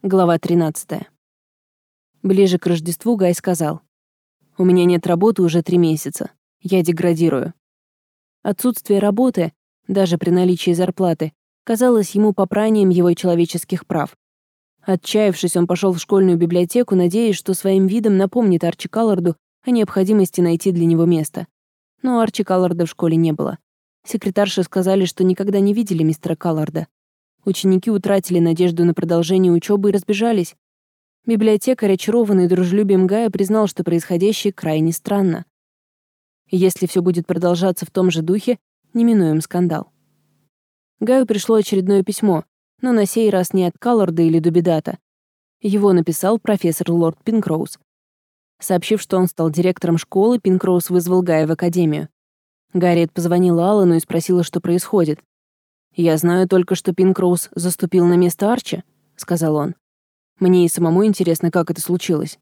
Глава 13. Ближе к Рождеству Гай сказал: «У меня нет работы уже 3 месяца. Я деградирую». Отсутствие работы, даже при наличии зарплаты, казалось ему попранием его человеческих прав. Отчаявшись, он пошел в школьную библиотеку, надеясь, что своим видом напомнит Арчи Калларду о необходимости найти для него место. Но Арчи Калларда в школе не было. Секретарши сказали, что никогда не видели мистера Калларда. Ученики утратили надежду на продолжение учебы и разбежались. Библиотекарь, очарованный дружелюбием Гая, признал, что происходящее крайне странно. Если все будет продолжаться в том же духе, неминуем скандал. Гаю пришло очередное письмо, но на сей раз не от Калларда или Дубидата. Его написал профессор лорд Пинкроуз. Сообщив, что он стал директором школы, Пинкроуз вызвал Гая в академию. Гарриет позвонила Аллану и спросила, что происходит. «Я знаю только, что Пинкроуз заступил на место Арчи», — сказал он. «Мне и самому интересно, как это случилось».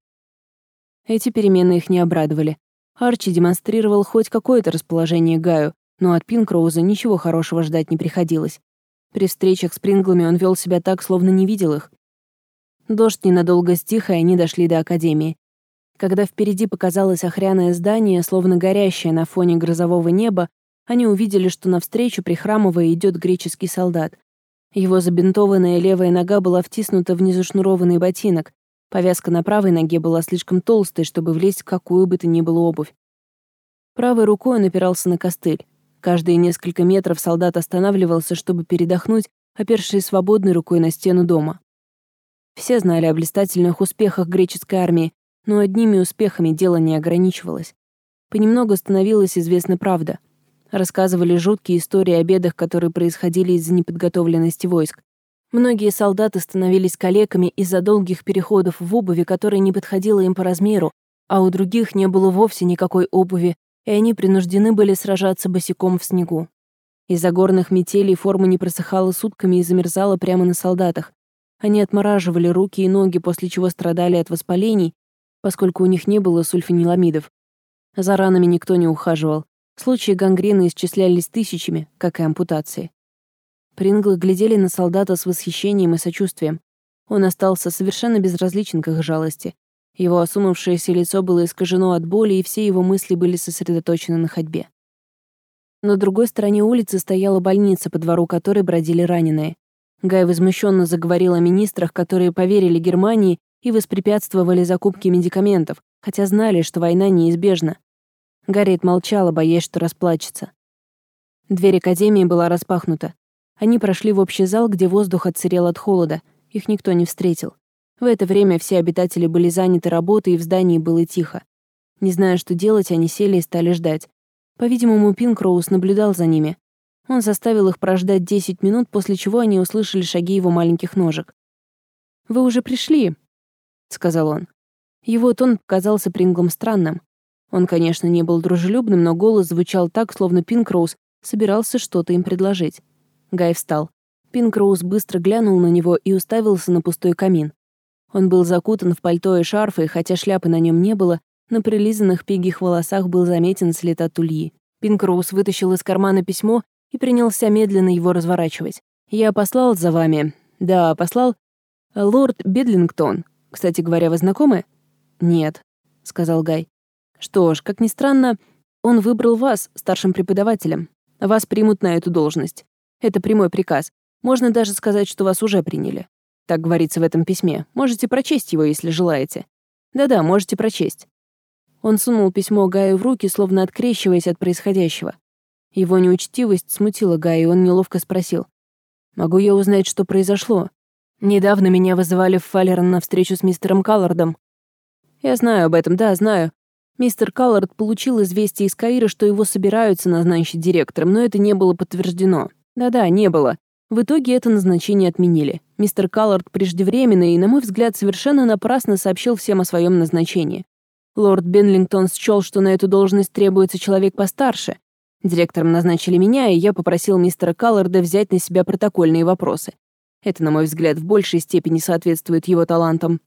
Эти перемены их не обрадовали. Арчи демонстрировал хоть какое-то расположение к Гаю, но от Пинкроуза ничего хорошего ждать не приходилось. При встречах с Принглами он вел себя так, словно не видел их. Дождь ненадолго стих, и они дошли до академии. Когда впереди показалось охряное здание, словно горящее на фоне грозового неба, они увидели, что навстречу, прихрамывая, идет греческий солдат. Его забинтованная левая нога была втиснута в незашнурованный ботинок. Повязка на правой ноге была слишком толстой, чтобы влезть в какую бы то ни было обувь. Правой рукой он опирался на костыль. Каждые несколько метров солдат останавливался, чтобы передохнуть, опершись свободной рукой на стену дома. Все знали о блистательных успехах греческой армии, но одними успехами дело не ограничивалось. Понемногу становилась известна правда. Рассказывали жуткие истории о бедах, которые происходили из-за неподготовленности войск. Многие солдаты становились калеками из-за долгих переходов в обуви, которая не подходила им по размеру, а у других не было вовсе никакой обуви, и они принуждены были сражаться босиком в снегу. Из-за горных метелей форма не просыхала сутками и замерзала прямо на солдатах. Они отмораживали руки и ноги, после чего страдали от воспалений, поскольку у них не было сульфаниламидов. За ранами никто не ухаживал. Случаи гангрены исчислялись тысячами, как и ампутации. Принглы глядели на солдата с восхищением и сочувствием. Он остался совершенно безразличен к их жалости. Его осунувшееся лицо было искажено от боли, и все его мысли были сосредоточены на ходьбе. На другой стороне улицы стояла больница, по двору которой бродили раненые. Гай возмущенно заговорил о министрах, которые поверили Германии и воспрепятствовали закупке медикаментов, хотя знали, что война неизбежна. Гарриет молчала, боясь, что расплачется. Дверь академии была распахнута. Они прошли в общий зал, где воздух отсырел от холода. Их никто не встретил. В это время все обитатели были заняты работой, и в здании было тихо. Не зная, что делать, они сели и стали ждать. По-видимому, Пинкроуз наблюдал за ними. Он заставил их прождать 10 минут, после чего они услышали шаги его маленьких ножек. «Вы уже пришли», — сказал он. Его тон показался Принглом странным. Он, конечно, не был дружелюбным, но голос звучал так, словно Пинкроуз собирался что-то им предложить. Гай встал. Пинкроуз быстро глянул на него и уставился на пустой камин. Он был закутан в пальто и шарф, и хотя шляпы на нем не было, на прилизанных пигих волосах был заметен след от ульи. Пинкроуз вытащил из кармана письмо и принялся медленно его разворачивать. «Я послал за вами». «Да, послал. Лорд Бедлингтон. Кстати говоря, вы знакомы?» «Нет», — сказал Гай. «Что ж, как ни странно, он выбрал вас старшим преподавателем. Вас примут на эту должность. Это прямой приказ. Можно даже сказать, что вас уже приняли. Так говорится в этом письме. Можете прочесть его, если желаете. Да-да, можете прочесть». Он сунул письмо Гаю в руки, словно открещиваясь от происходящего. Его неучтивость смутила Гая, и он неловко спросил: «Могу я узнать, что произошло? Недавно меня вызывали в Фалерон на встречу с мистером Каллардом». «Я знаю об этом, да, знаю. Мистер Каллард получил известие из Каира, что его собираются назначить директором, но это не было подтверждено. Да-да, не было. В итоге это назначение отменили. Мистер Каллард преждевременно и, на мой взгляд, совершенно напрасно сообщил всем о своем назначении. Лорд Бенлингтон счёл, что на эту должность требуется человек постарше. Директором назначили меня, и я попросил мистера Калларда взять на себя протокольные вопросы. Это, на мой взгляд, в большей степени соответствует его талантам».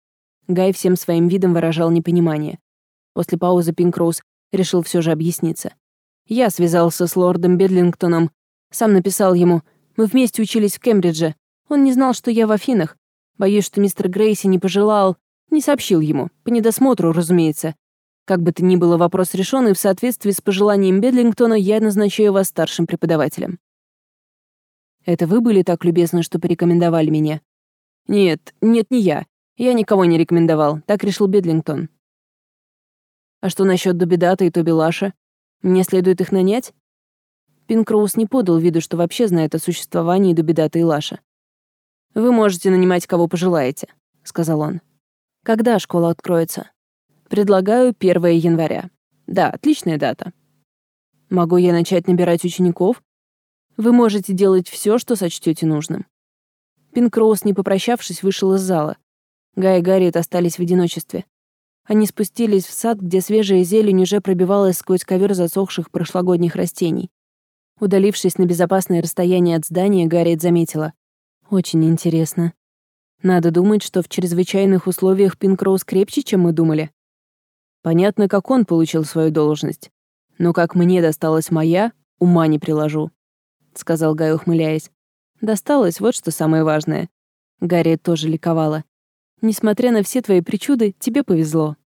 Гай всем своим видом выражал непонимание. После паузы Пинкроуз решил все же объясниться. «Я связался с лордом Бедлингтоном. Сам написал ему. Мы вместе учились в Кембридже. Он не знал, что я в Афинах. Боюсь, что мистер Грейси не сообщил ему, по недосмотру, разумеется. Как бы то ни было, вопрос решен, и в соответствии с пожеланием Бедлингтона я назначаю вас старшим преподавателем». «Это вы были так любезны, что порекомендовали меня?» «Нет, не я. Я никого не рекомендовал, так решил Бедлингтон». «А что насчет Дубидата и Тоби Лаша? Мне следует их нанять?» Пинкроуз не подал виду, что вообще знает о существовании Дубидата и Лаша. «Вы можете нанимать кого пожелаете», — сказал он. «Когда школа откроется?» «Предлагаю 1 января. Да, отличная дата». «Могу я начать набирать учеников?» «Вы можете делать все, что сочтете нужным». Пинкроуз, не попрощавшись, вышел из зала. Гай и Гарриет остались в одиночестве. Они спустились в сад, где свежая зелень уже пробивалась сквозь ковер засохших прошлогодних растений. Удалившись на безопасное расстояние от здания, Гарриет заметила: «Очень интересно. Надо думать, что в чрезвычайных условиях Пинкроуз крепче, чем мы думали. Понятно, как он получил свою должность. Но как мне досталась моя, ума не приложу», — сказал Гай, ухмыляясь. «Досталось, вот что самое важное». Гарриет тоже ликовала. «Несмотря на все твои причуды, тебе повезло».